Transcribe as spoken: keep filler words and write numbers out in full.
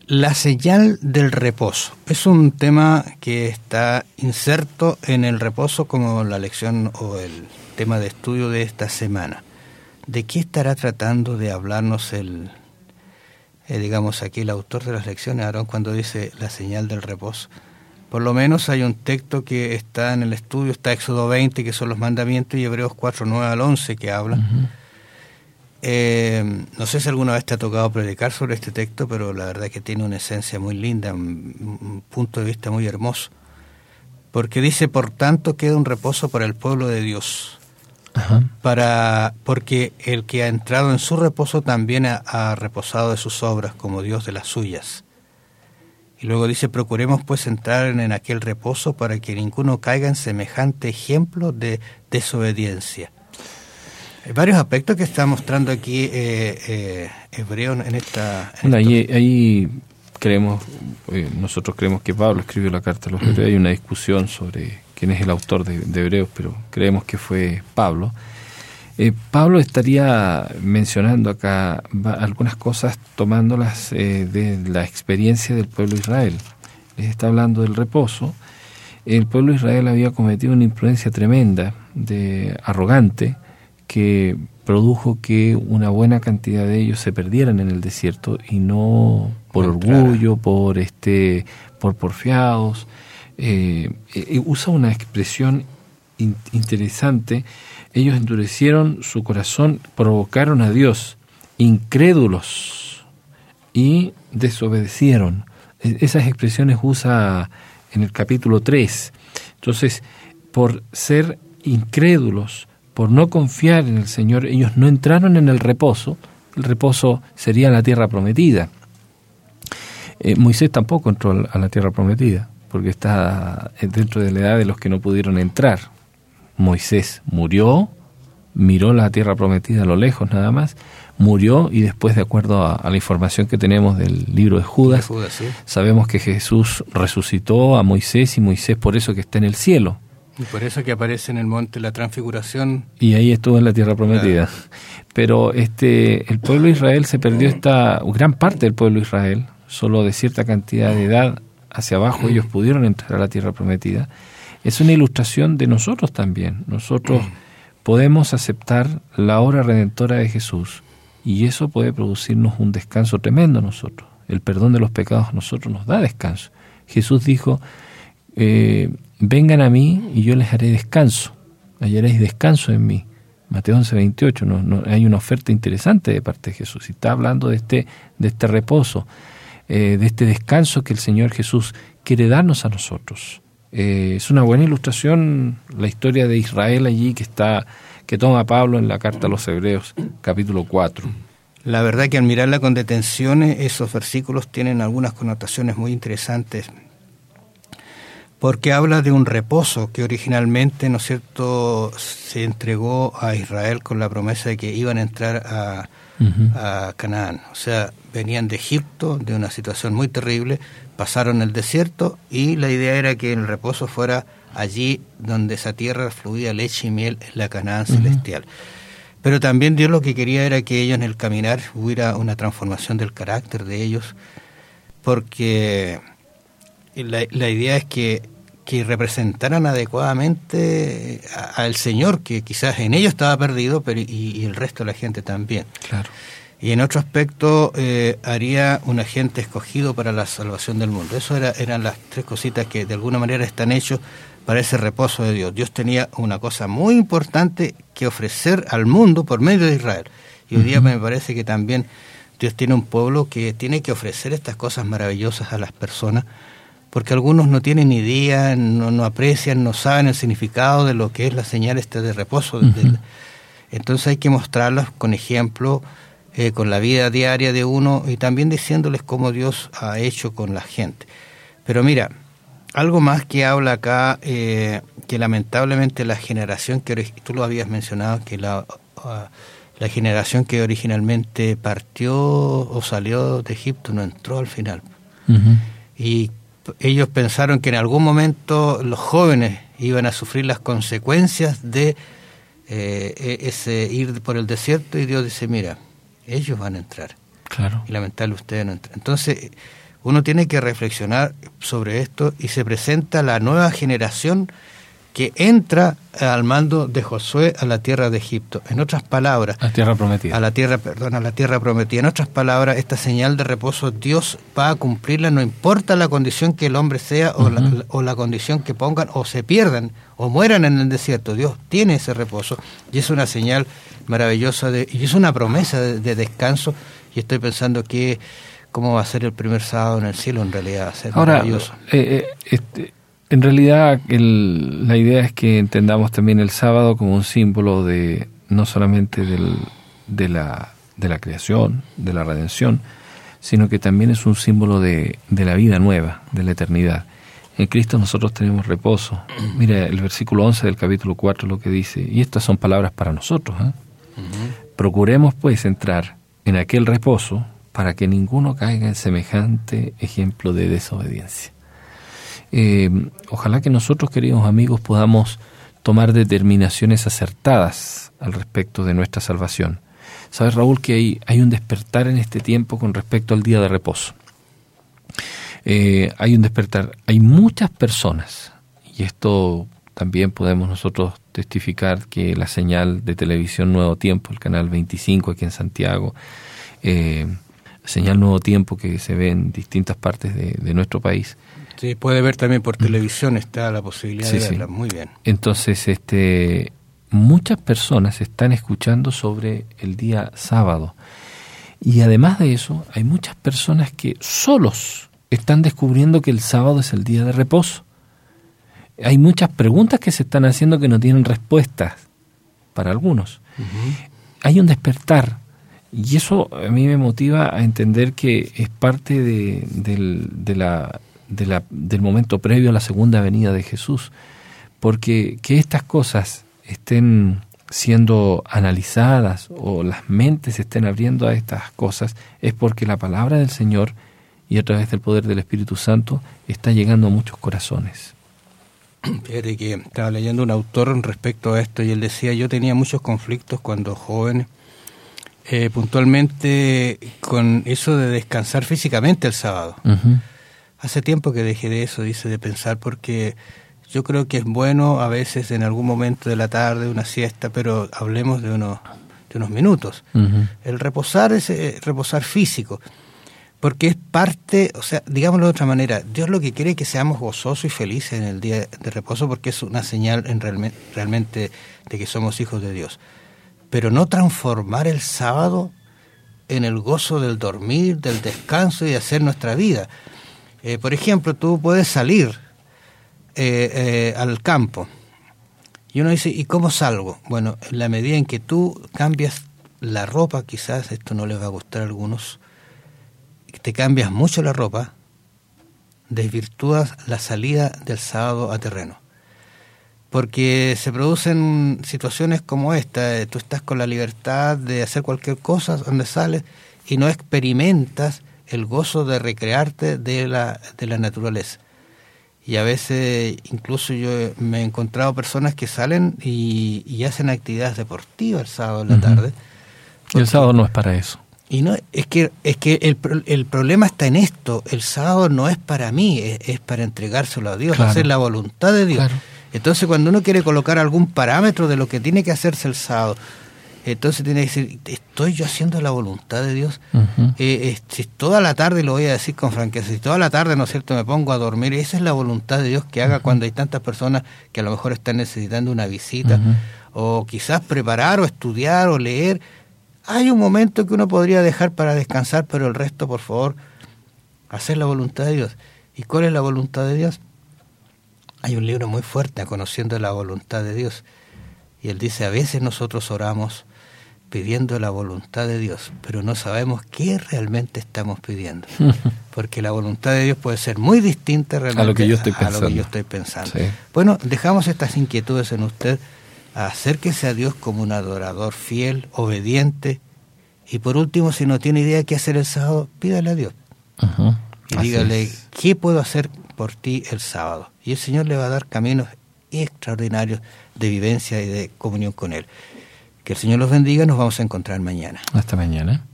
La señal del reposo es un tema que está inserto en el reposo como la lección o el tema de estudio de esta semana. ¿De qué estará tratando de hablarnos el, eh, digamos aquí el autor de las lecciones, Aarón, cuando dice la señal del reposo? Por lo menos hay un texto que está en el estudio, está Éxodo veinte, que son los mandamientos, y Hebreos cuatro, nueve al once, que hablan. Uh-huh. Eh, no sé si alguna vez te ha tocado predicar sobre este texto, pero la verdad que tiene una esencia muy linda, un, un punto de vista muy hermoso, porque dice: por tanto queda un reposo para el pueblo de Dios, Ajá. para porque el que ha entrado en su reposo también ha, ha reposado de sus obras como Dios de las suyas. Y luego dice: procuremos pues entrar en, en aquel reposo para que ninguno caiga en semejante ejemplo de desobediencia. Hay varios aspectos que está mostrando aquí eh, eh, Hebreo en esta... En bueno, ahí, ahí creemos, eh, nosotros creemos que Pablo escribió la carta a los Hebreos. Hay una discusión sobre quién es el autor de, de Hebreos, pero creemos que fue Pablo. Eh, Pablo estaría mencionando acá algunas cosas tomándolas eh, de la experiencia del pueblo de Israel. Les está hablando del reposo. El pueblo de Israel había cometido una imprudencia tremenda, de arrogante, que produjo que una buena cantidad de ellos se perdieran en el desierto, y no por orgullo, por este, por porfiados. Eh, eh, usa una expresión in, interesante. Ellos endurecieron su corazón, provocaron a Dios, incrédulos, y desobedecieron. Esas expresiones usa en el capítulo tres. Entonces, por ser incrédulos, por no confiar en el Señor, ellos no entraron en el reposo. El reposo sería la tierra prometida. Eh, Moisés tampoco entró a la tierra prometida, porque está dentro de la edad de los que no pudieron entrar. Moisés murió, miró la tierra prometida a lo lejos nada más, murió, y después, de acuerdo a, a la información que tenemos del libro de Judas, de Judas, sí, sabemos que Jesús resucitó a Moisés, y Moisés por eso que está en el cielo. Y por eso que aparece en el monte la transfiguración. Y ahí estuvo en la tierra prometida. Claro. Pero este, el pueblo de Israel se perdió, esta gran parte del pueblo de Israel, solo de cierta cantidad de edad hacia abajo ellos pudieron entrar a la tierra prometida. Es una ilustración de nosotros también. Nosotros podemos aceptar la obra redentora de Jesús, y eso puede producirnos un descanso tremendo a nosotros. El perdón de los pecados a nosotros nos da descanso. Jesús dijo: eh, vengan a mí y yo les haré descanso, hallaréis descanso en mí. Mateo once, veintiocho, no, no, hay una oferta interesante de parte de Jesús, y está hablando de este, de este reposo, eh, de este descanso que el Señor Jesús quiere darnos a nosotros. Eh, es una buena ilustración la historia de Israel allí que está que toma Pablo en la carta a los Hebreos, capítulo cuatro. La verdad que al mirarla con detención, esos versículos tienen algunas connotaciones muy interesantes, porque habla de un reposo que originalmente, ¿no es cierto?, se entregó a Israel con la promesa de que iban a entrar a, uh-huh. a Canaán. O sea, venían de Egipto, de una situación muy terrible, pasaron el desierto, y la idea era que el reposo fuera allí donde esa tierra fluía leche y miel, en la Canaán uh-huh. celestial. Pero también Dios lo que quería era que ellos en el caminar hubiera una transformación del carácter de ellos, porque la, la idea es que, que representaran adecuadamente a, al Señor, que quizás en ellos estaba perdido, pero y, y el resto de la gente también. Claro. Y en otro aspecto, eh, haría un agente escogido para la salvación del mundo. Eso era, eran las tres cositas que de alguna manera están hechos para ese reposo de Dios. Dios tenía una cosa muy importante que ofrecer al mundo por medio de Israel. Y hoy uh-huh. día me parece que también Dios tiene un pueblo que tiene que ofrecer estas cosas maravillosas a las personas, porque algunos no tienen idea, no, no aprecian, no saben el significado de lo que es la señal esta de reposo. Uh-huh. De, entonces hay que mostrarlas con ejemplo, eh, con la vida diaria de uno, y también diciéndoles cómo Dios ha hecho con la gente. Pero mira, algo más que habla acá, eh, que lamentablemente la generación que tú lo habías mencionado, que la, uh, la generación que originalmente partió o salió de Egipto no entró al final. Uh-huh. Y ellos pensaron que en algún momento los jóvenes iban a sufrir las consecuencias de eh, ese ir por el desierto, y Dios dice: mira, ellos van a entrar. Claro. Y lamentablemente ustedes no entran. Entonces, uno tiene que reflexionar sobre esto y se presenta la nueva generación que entra al mando de Josué a la tierra de Egipto. En otras palabras, a la tierra prometida. A la tierra, perdón, a la tierra prometida. En otras palabras, esta señal de reposo Dios va a cumplirla, no importa la condición que el hombre sea o, uh-huh. la, o la condición que pongan o se pierdan o mueran en el desierto. Dios tiene ese reposo y es una señal maravillosa de, y es una promesa de, de descanso. Y estoy pensando que cómo va a ser el primer sábado en el cielo, en realidad va a ser Ahora, maravilloso. Eh, eh, este, en realidad el, la idea es que entendamos también el sábado como un símbolo de no solamente del, de, la, de la creación, de la redención, sino que también es un símbolo de, de la vida nueva, de la eternidad. En Cristo nosotros tenemos reposo. Mira el versículo once del capítulo cuatro lo que dice, y estas son palabras para nosotros, ¿eh? Uh-huh. Procuremos pues entrar en aquel reposo para que ninguno caiga en semejante ejemplo de desobediencia. Eh, ojalá que nosotros, queridos amigos, podamos tomar determinaciones acertadas al respecto de nuestra salvación. Sabes, Raúl, que hay, hay un despertar en este tiempo con respecto al día de reposo. Eh, hay un despertar. Hay muchas personas, y esto también podemos nosotros testificar, que la señal de televisión Nuevo Tiempo, el canal veinticinco aquí en Santiago, eh, señal Nuevo Tiempo que se ve en distintas partes de, de nuestro país. Sí, puede ver también por televisión, está la posibilidad sí, de verla, sí. Muy bien. Entonces, este, muchas personas están escuchando sobre el día sábado. Y además de eso, hay muchas personas que solos están descubriendo que el sábado es el día de reposo. Hay muchas preguntas que se están haciendo que no tienen respuestas para algunos. Uh-huh. Hay un despertar. Y eso a mí me motiva a entender que es parte de, de, de la... De la, del momento previo a la segunda venida de Jesús, porque que estas cosas estén siendo analizadas o las mentes se estén abriendo a estas cosas es porque la palabra del Señor y a través del poder del Espíritu Santo está llegando a muchos corazones. Fíjate que estaba leyendo un autor respecto a esto y él decía, yo tenía muchos conflictos cuando joven, eh, puntualmente con eso de descansar físicamente el sábado. Uh-huh. Hace tiempo que dejé de eso, dice, de pensar, porque yo creo que es bueno a veces en algún momento de la tarde, una siesta, pero hablemos de unos, de unos minutos. Uh-huh. El reposar es eh, reposar físico, porque es parte, o sea, digámoslo de otra manera, Dios lo que quiere es que seamos gozosos y felices en el día de reposo, porque es una señal en realme, realmente de que somos hijos de Dios. Pero no transformar el sábado en el gozo del dormir, del descanso y de hacer nuestra vida. Eh, por ejemplo, tú puedes salir eh, eh, al campo y uno dice, ¿y cómo salgo? Bueno, en la medida en que tú cambias la ropa, quizás esto no les va a gustar a algunos, te cambias mucho la ropa, desvirtúas la salida del sábado a terreno. Porque se producen situaciones como esta, tú estás con la libertad de hacer cualquier cosa donde sales y no experimentas el gozo de recrearte de la de la naturaleza. Y a veces incluso yo me he encontrado personas que salen y, y hacen actividades deportivas el sábado en la uh-huh. tarde. Y el sábado no es para eso. Y no es que es que el, el problema está en esto, el sábado no es para mí, es, es para entregárselo a Dios, claro. Hacer la voluntad de Dios. Claro. Entonces cuando uno quiere colocar algún parámetro de lo que tiene que hacerse el sábado, entonces tiene que decir, ¿estoy yo haciendo la voluntad de Dios? Uh-huh. Eh, eh, si toda la tarde, lo voy a decir con franqueza, si toda la tarde, ¿no es cierto?, me pongo a dormir, esa es la voluntad de Dios que haga uh-huh. cuando hay tantas personas que a lo mejor están necesitando una visita, uh-huh. o quizás preparar o estudiar o leer. Hay un momento que uno podría dejar para descansar, pero el resto, por favor, hacer la voluntad de Dios. ¿Y cuál es la voluntad de Dios? Hay un libro muy fuerte, Conociendo la voluntad de Dios, y él dice, a veces nosotros oramos pidiendo la voluntad de Dios, pero no sabemos qué realmente estamos pidiendo, porque la voluntad de Dios puede ser muy distinta realmente a lo que yo estoy a, pensando. A lo que yo estoy pensando. Sí. Bueno, dejamos estas inquietudes en usted, acérquese a Dios como un adorador fiel, obediente, y por último, si no tiene idea de qué hacer el sábado, pídale a Dios. Uh-huh. Y Así dígale, es. ¿qué puedo hacer por ti el sábado? Y el Señor le va a dar caminos extraordinarios de vivencia y de comunión con Él. Que el Señor los bendiga, nos vamos a encontrar mañana. Hasta mañana.